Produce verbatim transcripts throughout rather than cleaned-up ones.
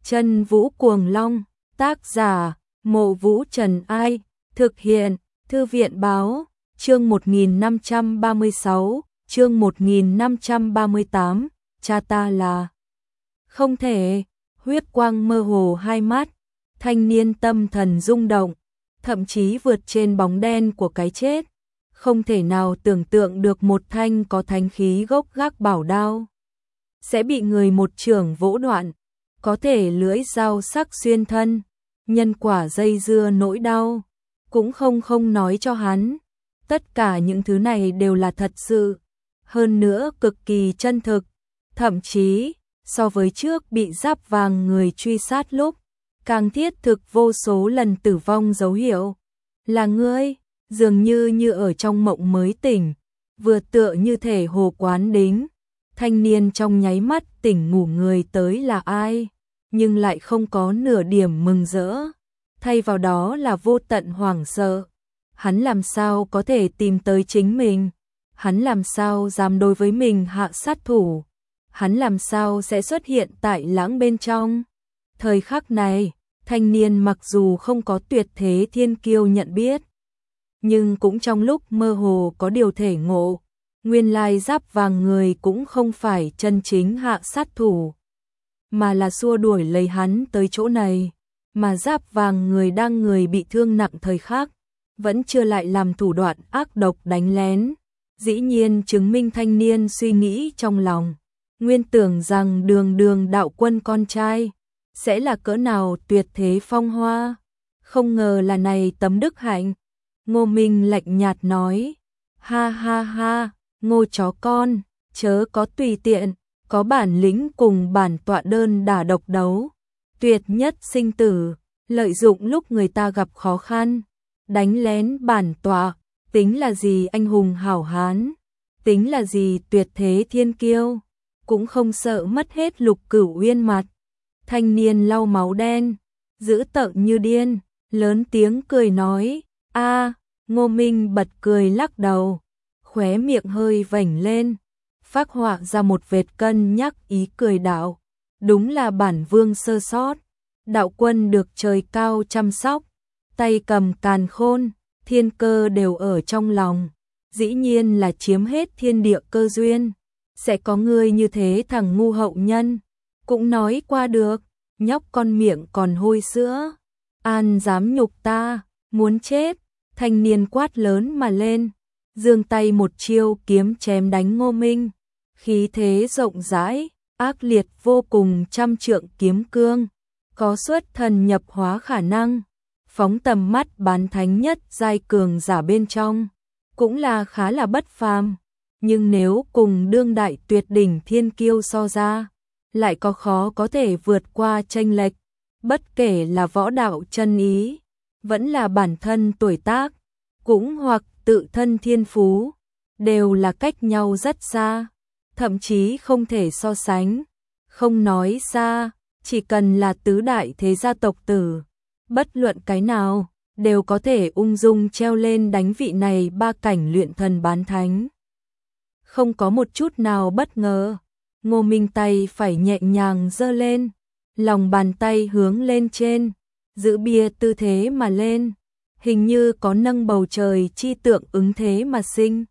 Chân Vũ Cuồng Long, tác giả, Mộ Vũ Trần Ai, thực hiện, Thư viện Báo, chương một nghìn năm trăm ba mươi sáu, chương một nghìn năm trăm ba mươi tám, cha ta là không thể, huyết quang mơ hồ hai mắt, thanh niên tâm thần rung động, thậm chí vượt trên bóng đen của cái chết, không thể nào tưởng tượng được một thanh có thánh khí gốc gác bảo đao sẽ bị người một chưởng vỗ đoạn, có thể lưỡi dao sắc xuyên thân, nhân quả dây dưa nỗi đau, cũng không không nói cho hắn. Tất cả những thứ này đều là thật sự, hơn nữa cực kỳ chân thực, thậm chí so với trước bị giáp vàng người truy sát lúc, càng thiết thực vô số lần tử vong dấu hiệu. Là ngươi, dường như như ở trong mộng mới tỉnh, vừa tựa như thể hồ quán đính. Thanh niên trong nháy mắt tỉnh ngủ người tới là ai, nhưng lại không có nửa điểm mừng rỡ, thay vào đó là vô tận hoảng sợ. Hắn làm sao có thể tìm tới chính mình? Hắn làm sao dám đối với mình hạ sát thủ? Hắn làm sao sẽ xuất hiện tại lãng bên trong? Thời khắc này, thanh niên mặc dù không có tuyệt thế thiên kiêu nhận biết, nhưng cũng trong lúc mơ hồ có điều thể ngộ. Nguyên lai giáp vàng người cũng không phải chân chính hạ sát thủ, mà là xua đuổi lấy hắn tới chỗ này. Mà giáp vàng người đang người bị thương nặng thời khắc, vẫn chưa lại làm thủ đoạn ác độc đánh lén. Dĩ nhiên chứng minh thanh niên suy nghĩ trong lòng, nguyên tưởng rằng đường đường đạo quân con trai sẽ là cỡ nào tuyệt thế phong hoa, không ngờ là này tấm đức hạnh. Ngô Minh lạnh nhạt nói, ha ha ha, Ngô chó con, chớ có tùy tiện, có bản lĩnh cùng bản tọa đơn đả độc đấu, tuyệt nhất sinh tử, lợi dụng lúc người ta gặp khó khăn, đánh lén bản tọa, tính là gì anh hùng hảo hán, tính là gì tuyệt thế thiên kiêu, cũng không sợ mất hết Lục Cửu Uyên mặt. Thanh niên lau máu đen, dữ tợn như điên, lớn tiếng cười nói, a. Ngô Minh bật cười lắc đầu, khóe miệng hơi vểnh lên, phác họa ra một vệt cân nhắc ý cười đạo, đúng là bản vương sơ sót. Đạo quân được trời cao chăm sóc, tay cầm càn khôn, thiên cơ đều ở trong lòng, dĩ nhiên là chiếm hết thiên địa cơ duyên. Sẽ có người như thế thằng ngu hậu nhân, cũng nói qua được, nhóc con miệng còn hôi sữa, an dám nhục ta, muốn chết. Thanh niên quát lớn mà lên, giương tay một chiêu kiếm chém đánh Ngô Minh, khí thế rộng rãi, ác liệt vô cùng, trăm trượng kiếm cương, có xuất thần nhập hóa khả năng, phóng tầm mắt bán thánh nhất giai cường giả bên trong, cũng là khá là bất phàm, nhưng nếu cùng đương đại tuyệt đỉnh thiên kiêu so ra, lại có khó có thể vượt qua chênh lệch, bất kể là võ đạo chân ý, vẫn là bản thân tuổi tác, cũng hoặc tự thân thiên phú, đều là cách nhau rất xa, thậm chí không thể so sánh. Không nói xa, chỉ cần là tứ đại thế gia tộc tử, bất luận cái nào, đều có thể ung dung treo lên đánh vị này ba cảnh luyện thần bán thánh. Không có một chút nào bất ngờ, Ngô Minh tay phải nhẹ nhàng giơ lên, lòng bàn tay hướng lên trên, giữ bia tư thế mà lên, hình như có nâng bầu trời chi tượng ứng thế mà sinh.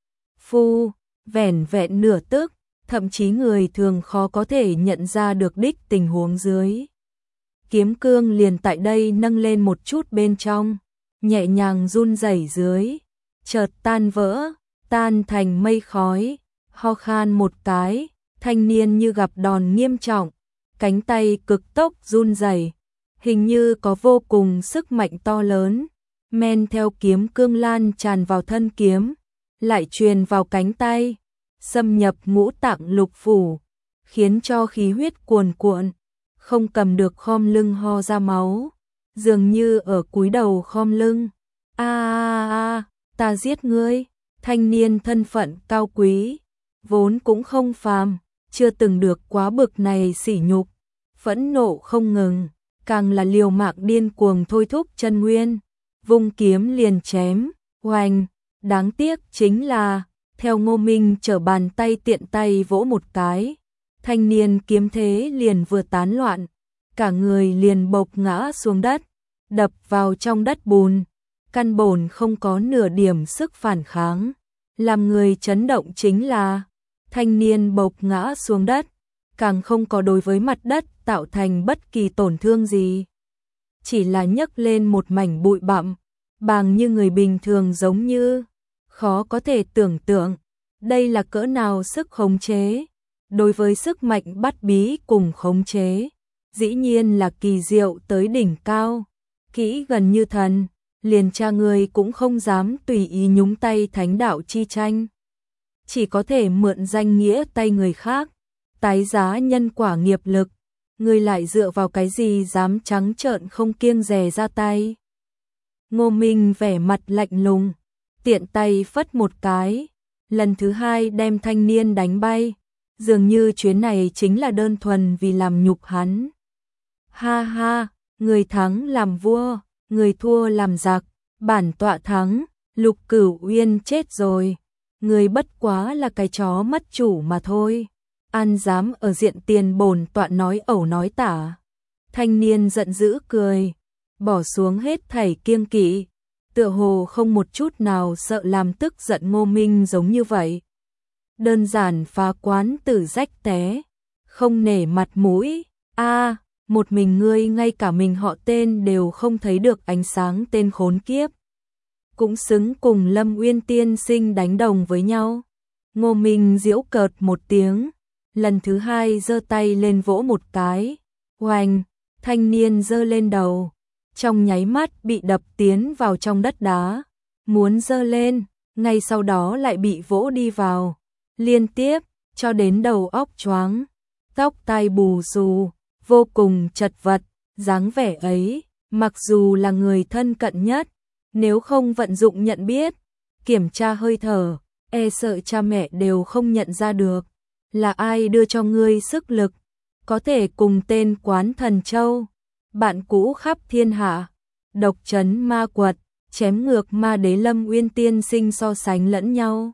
Phu, vẻn vẹn nửa tức, thậm chí người thường khó có thể nhận ra được đích tình huống dưới. Kiếm cương liền tại đây nâng lên một chút bên trong, nhẹ nhàng run rẩy dưới, chợt tan vỡ, tan thành mây khói, ho khan một cái, thanh niên như gặp đòn nghiêm trọng, cánh tay cực tốc run rẩy, hình như có vô cùng sức mạnh to lớn, men theo kiếm cương lan tràn vào thân kiếm, lại truyền vào cánh tay, xâm nhập ngũ tạng lục phủ, khiến cho khí huyết cuồn cuộn, không cầm được khom lưng ho ra máu, dường như ở cúi đầu khom lưng. A a a, ta giết ngươi. Thanh niên thân phận cao quý, vốn cũng không phàm, chưa từng được quá bực này sỉ nhục, phẫn nộ không ngừng, càng là liều mạng điên cuồng thôi thúc chân nguyên, vung kiếm liền chém, oanh, đáng tiếc chính là, theo Ngô Minh trở bàn tay tiện tay vỗ một cái, thanh niên kiếm thế liền vừa tán loạn, cả người liền bộc ngã xuống đất, đập vào trong đất bùn, căn bổn không có nửa điểm sức phản kháng. Làm người chấn động chính là, thanh niên bộc ngã xuống đất, càng không có đối với mặt đất tạo thành bất kỳ tổn thương gì. Chỉ là nhấc lên một mảnh bụi bặm, bàng như người bình thường giống như, khó có thể tưởng tượng, đây là cỡ nào sức khống chế. Đối với sức mạnh bắt bí cùng khống chế, dĩ nhiên là kỳ diệu tới đỉnh cao, kỹ gần như thần, liền cha người cũng không dám tùy ý nhúng tay thánh đạo chi tranh. Chỉ có thể mượn danh nghĩa tay người khác, tái giá nhân quả nghiệp lực, người lại dựa vào cái gì dám trắng trợn không kiêng dè ra tay. Ngô Minh vẻ mặt lạnh lùng, tiện tay phất một cái, lần thứ hai đem thanh niên đánh bay, dường như chuyến này chính là đơn thuần vì làm nhục hắn. Ha ha, người thắng làm vua, người thua làm giặc, bản tọa thắng, Lục Cửu Uyên chết rồi, người bất quá là cái chó mất chủ mà thôi. An dám ở diện tiền bổn tọa nói ẩu nói tả. Thanh niên giận dữ cười, bỏ xuống hết thảy kiêng kỵ, tựa hồ không một chút nào sợ làm tức giận Ngô Minh giống như vậy. Đơn giản phá quán tử rách té, không nể mặt mũi. A, một mình ngươi ngay cả mình họ tên đều không thấy được ánh sáng, tên khốn kiếp. Cũng xứng cùng Lâm Uyên tiên sinh đánh đồng với nhau. Ngô Minh giễu cợt một tiếng, lần thứ hai giơ tay lên vỗ một cái. Oanh, thanh niên giơ lên đầu, trong nháy mắt bị đập tiến vào trong đất đá. Muốn giơ lên, ngay sau đó lại bị vỗ đi vào. Liên tiếp, cho đến đầu óc choáng, tóc tai bù xù, vô cùng chật vật. Dáng vẻ ấy, mặc dù là người thân cận nhất, nếu không vận dụng nhận biết, kiểm tra hơi thở, e sợ cha mẹ đều không nhận ra được. Là ai đưa cho ngươi sức lực, có thể cùng tên Quán Thần Châu, bạn cũ khắp thiên hạ, độc trấn ma quật, chém ngược ma đế Lâm Uyên tiên sinh so sánh lẫn nhau.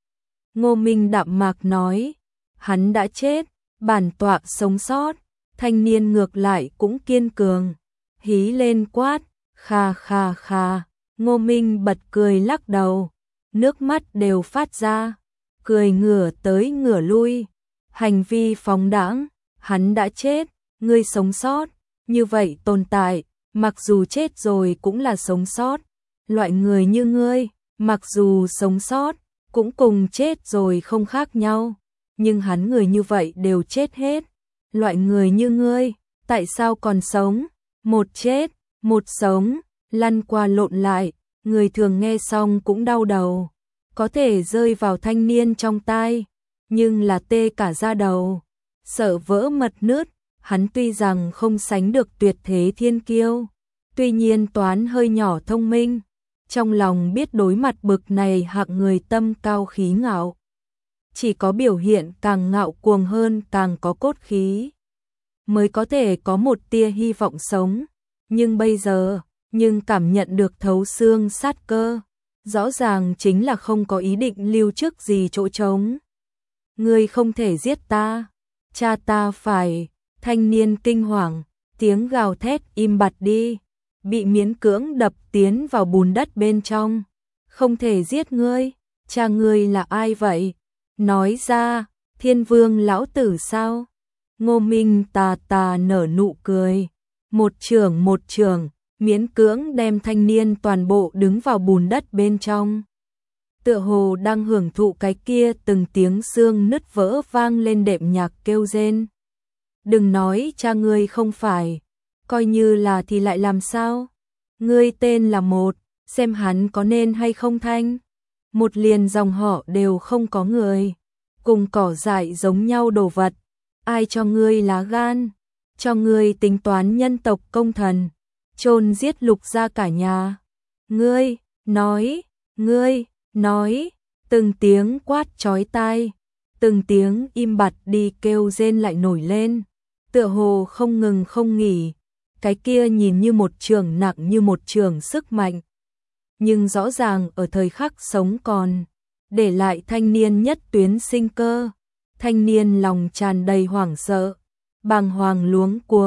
Ngô Minh đạm mạc nói, hắn đã chết, bản tọa sống sót. Thanh niên ngược lại cũng kiên cường, hí lên quát, kha kha kha. Ngô Minh bật cười lắc đầu, nước mắt đều phát ra, cười ngửa tới ngửa lui, hành vi phóng đãng. Hắn đã chết, ngươi sống sót, như vậy tồn tại, mặc dù chết rồi cũng là sống sót. Loại người như ngươi, mặc dù sống sót, cũng cùng chết rồi không khác nhau, nhưng hắn người như vậy đều chết hết. Loại người như ngươi, tại sao còn sống? Một chết, một sống, lăn qua lộn lại, người thường nghe xong cũng đau đầu, có thể rơi vào thanh niên trong tai, nhưng là tê cả da đầu, sợ vỡ mật nứt. Hắn tuy rằng không sánh được tuyệt thế thiên kiêu, tuy nhiên toán hơi nhỏ thông minh, trong lòng biết đối mặt bực này hạng người tâm cao khí ngạo. Chỉ có biểu hiện càng ngạo cuồng hơn, càng có cốt khí, mới có thể có một tia hy vọng sống. Nhưng bây giờ, nhưng cảm nhận được thấu xương sát cơ, rõ ràng chính là không có ý định lưu trước gì chỗ trống. Ngươi không thể giết ta, cha ta phải. Thanh niên kinh hoàng, tiếng gào thét im bặt đi, bị miễn cưỡng đập tiến vào bùn đất bên trong. Không thể giết ngươi, cha ngươi là ai vậy? Nói ra, Thiên Vương lão tử sao? Ngô Minh tà tà nở nụ cười, một chưởng một chưởng, miễn cưỡng đem thanh niên toàn bộ đứng vào bùn đất bên trong. Tựa hồ đang hưởng thụ cái kia từng tiếng xương nứt vỡ vang lên đệm nhạc kêu rên. Đừng nói cha ngươi không phải, coi như là thì lại làm sao? Ngươi tên là một, xem hắn có nên hay không thanh. Một liền dòng họ đều không có người, cùng cỏ dại giống nhau đồ vật. Ai cho ngươi lá gan, cho ngươi tính toán nhân tộc công thần, chôn giết Lục gia cả nhà. Ngươi, nói, ngươi, nói, từng tiếng quát chói tai, từng tiếng im bặt đi kêu rên lại nổi lên, tựa hồ không ngừng không nghỉ. Cái kia nhìn như một trường nặng như một trường sức mạnh, nhưng rõ ràng ở thời khắc sống còn, để lại thanh niên nhất tuyến sinh cơ. Thanh niên lòng tràn đầy hoảng sợ, bàng hoàng luống cuống,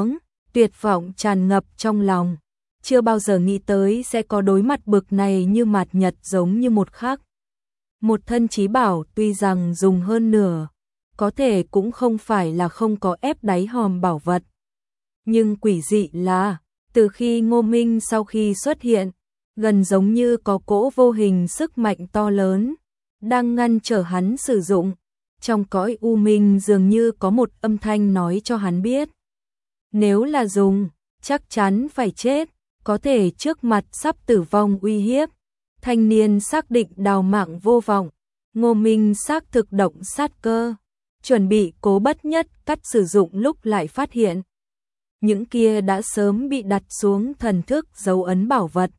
tuyệt vọng tràn ngập trong lòng. Chưa bao giờ nghĩ tới sẽ có đối mặt bực này như mạt nhật giống như một khắc. Một thân chí bảo tuy rằng dùng hơn nửa, có thể cũng không phải là không có ép đáy hòm bảo vật. Nhưng quỷ dị là, từ khi Ngô Minh sau khi xuất hiện, gần giống như có cỗ vô hình sức mạnh to lớn, đang ngăn trở hắn sử dụng. Trong cõi u minh dường như có một âm thanh nói cho hắn biết. Nếu là dùng, chắc chắn phải chết, có thể trước mặt sắp tử vong uy hiếp. Thanh niên xác định đào mạng vô vọng, Ngô Minh xác thực động sát cơ, chuẩn bị cố bất nhất cắt sử dụng lúc lại phát hiện. Những kia đã sớm bị đặt xuống thần thức dấu ấn bảo vật.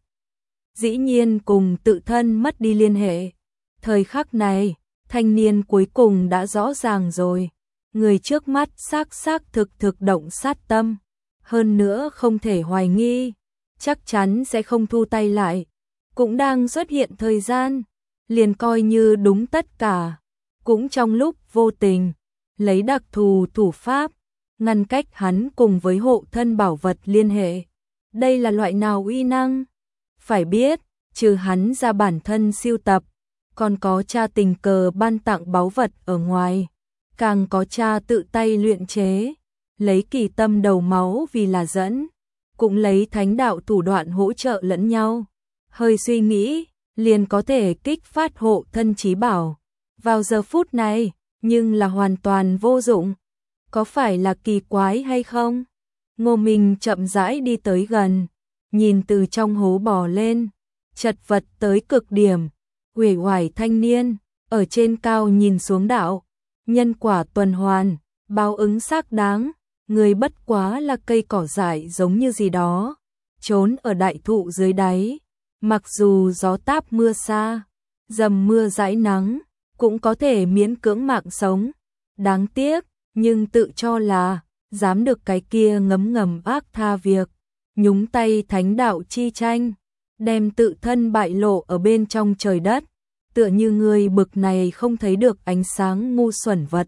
Dĩ nhiên cùng tự thân mất đi liên hệ. Thời khắc này, thanh niên cuối cùng đã rõ ràng rồi. Người trước mắt xác xác thực thực động sát tâm. Hơn nữa không thể hoài nghi, chắc chắn sẽ không thu tay lại. Cũng đang xuất hiện thời gian, liền coi như đúng tất cả. Cũng trong lúc vô tình, lấy đặc thù thủ pháp, ngăn cách hắn cùng với hộ thân bảo vật liên hệ. Đây là loại nào uy năng? Phải biết, trừ hắn ra bản thân siêu tập, còn có cha tình cờ ban tặng báu vật ở ngoài, càng có cha tự tay luyện chế, lấy kỳ tâm đầu máu vì là dẫn, cũng lấy thánh đạo thủ đoạn hỗ trợ lẫn nhau. Hơi suy nghĩ, liền có thể kích phát hộ thân chí bảo. Vào giờ phút này, nhưng là hoàn toàn vô dụng. Có phải là kỳ quái hay không? Ngô Minh chậm rãi đi tới gần, nhìn từ trong hố bò lên, chật vật tới cực điểm, uể oải thanh niên, ở trên cao nhìn xuống đạo, nhân quả tuần hoàn, báo ứng xác đáng, người bất quá là cây cỏ dại giống như gì đó, trốn ở đại thụ dưới đáy, mặc dù gió táp mưa xa, dầm mưa dãi nắng, cũng có thể miễn cưỡng mạng sống, đáng tiếc, nhưng tự cho là, dám được cái kia ngấm ngầm ác tha việc, nhúng tay thánh đạo chi tranh, đem tự thân bại lộ ở bên trong trời đất, tựa như người bực này không thấy được ánh sáng ngu xuẩn vật.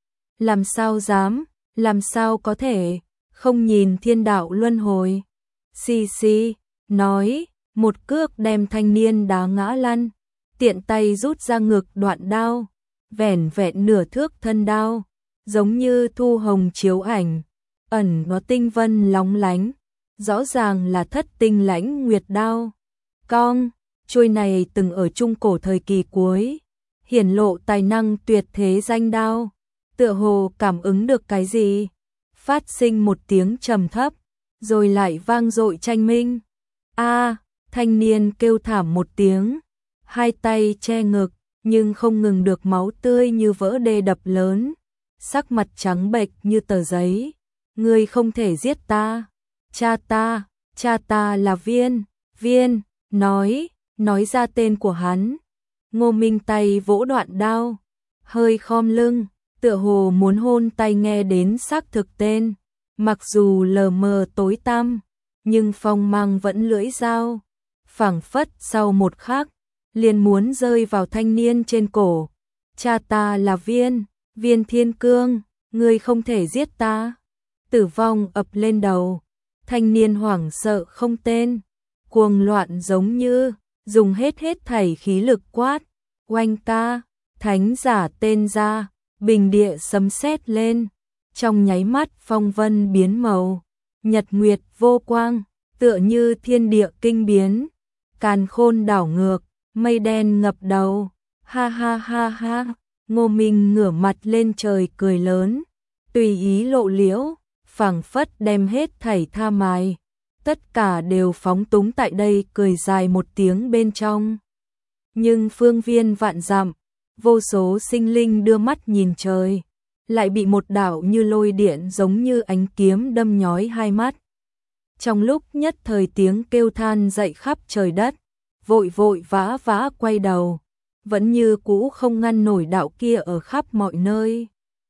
Làm sao dám, làm sao có thể, không nhìn thiên đạo luân hồi. Xì xì, nói, một cước đem thanh niên đá ngã lăn, tiện tay rút ra ngực đoạn đao, vẻn vẹn nửa thước thân đao, giống như thu hồng chiếu ảnh, ẩn nó tinh vân lóng lánh, rõ ràng là thất tinh lãnh nguyệt đao. Cong, chuôi này từng ở trung cổ thời kỳ cuối, hiển lộ tài năng tuyệt thế danh đao, tựa hồ cảm ứng được cái gì, phát sinh một tiếng trầm thấp, rồi lại vang dội tranh minh. A, thanh niên kêu thảm một tiếng, hai tay che ngực, nhưng không ngừng được máu tươi như vỡ đê đập lớn, sắc mặt trắng bệch như tờ giấy. Ngươi không thể giết ta, cha ta, cha ta là Viên, Viên, nói, nói ra tên của hắn. Ngô Minh tay vỗ đoạn đao, hơi khom lưng, tựa hồ muốn hôn tay nghe đến xác thực tên, mặc dù lờ mờ tối tăm, nhưng phong mang vẫn lưỡi dao, phảng phất sau một khắc, liền muốn rơi vào thanh niên trên cổ. Cha ta là Viên, Viên Thiên Cương, ngươi không thể giết ta. Tử vong ập lên đầu, thanh niên hoảng sợ không tên, cuồng loạn giống như, dùng hết hết thảy khí lực quát, oanh ca, thánh giả tên ra, bình địa sấm sét lên, trong nháy mắt phong vân biến màu, nhật nguyệt vô quang, tựa như thiên địa kinh biến, càn khôn đảo ngược, mây đen ngập đầu, ha ha ha ha. Ngô Minh ngửa mặt lên trời cười lớn, tùy ý lộ liễu, phảng phất đem hết thảy tha mài, tất cả đều phóng túng tại đây cười dài một tiếng bên trong. Nhưng phương viên vạn dặm, vô số sinh linh đưa mắt nhìn trời, lại bị một đạo như lôi điện giống như ánh kiếm đâm nhói hai mắt. Trong lúc nhất thời tiếng kêu than dậy khắp trời đất, vội vội vã vã quay đầu, vẫn như cũ không ngăn nổi đạo kia ở khắp mọi nơi.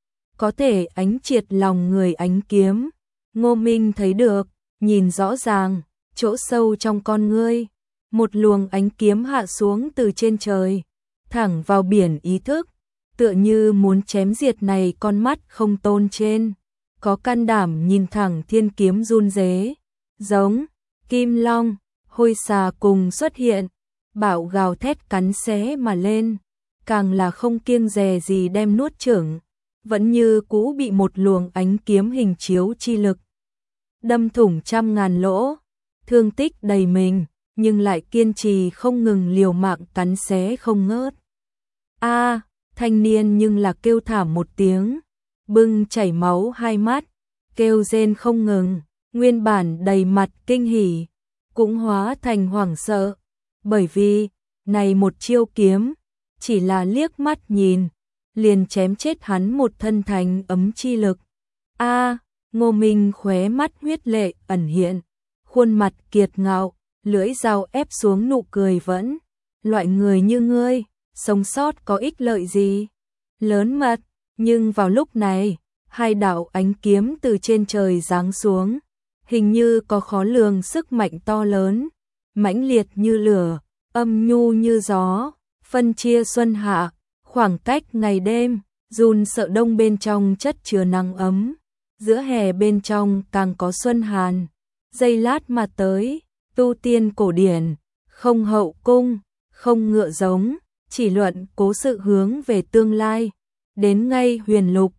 Có thể ánh triệt lòng người ánh kiếm, Ngô Minh thấy được, nhìn rõ ràng, chỗ sâu trong con ngươi, một luồng ánh kiếm hạ xuống từ trên trời, thẳng vào biển ý thức, tựa như muốn chém diệt này con mắt không tôn trên. có can đảm nhìn thẳng thiên kiếm run rế, giống kim long, hôi xà cùng xuất hiện, bạo gào thét cắn xé mà lên, càng là không kiêng dè gì đem nuốt chửng, vẫn như cũ bị một luồng ánh kiếm hình chiếu chi lực đâm thủng trăm ngàn lỗ, thương tích đầy mình, nhưng lại kiên trì không ngừng liều mạng cắn xé không ngớt. A, thanh niên nhưng là kêu thảm một tiếng, bưng chảy máu hai mắt, kêu rên không ngừng, nguyên bản đầy mặt kinh hỉ, cũng hóa thành hoảng sợ, bởi vì, này một chiêu kiếm, chỉ là liếc mắt nhìn, liền chém chết hắn một thân thành ấm chi lực. A, Ngô Minh khóe mắt huyết lệ ẩn hiện, khuôn mặt kiệt ngạo, lưỡi dao ép xuống nụ cười vẫn, loại người như ngươi, sống sót có ích lợi gì? Lớn mật, nhưng vào lúc này, hai đạo ánh kiếm từ trên trời giáng xuống, hình như có khó lường sức mạnh to lớn, mãnh liệt như lửa, âm nhu như gió, phân chia xuân hạ, khoảng cách ngày đêm, run sợ đông bên trong chất chứa nắng ấm, giữa hè bên trong càng có xuân hàn, giây lát mà tới, tu tiên cổ điển, không hậu cung, không ngựa giống, chỉ luận cố sự hướng về tương lai, đến ngay huyền lục,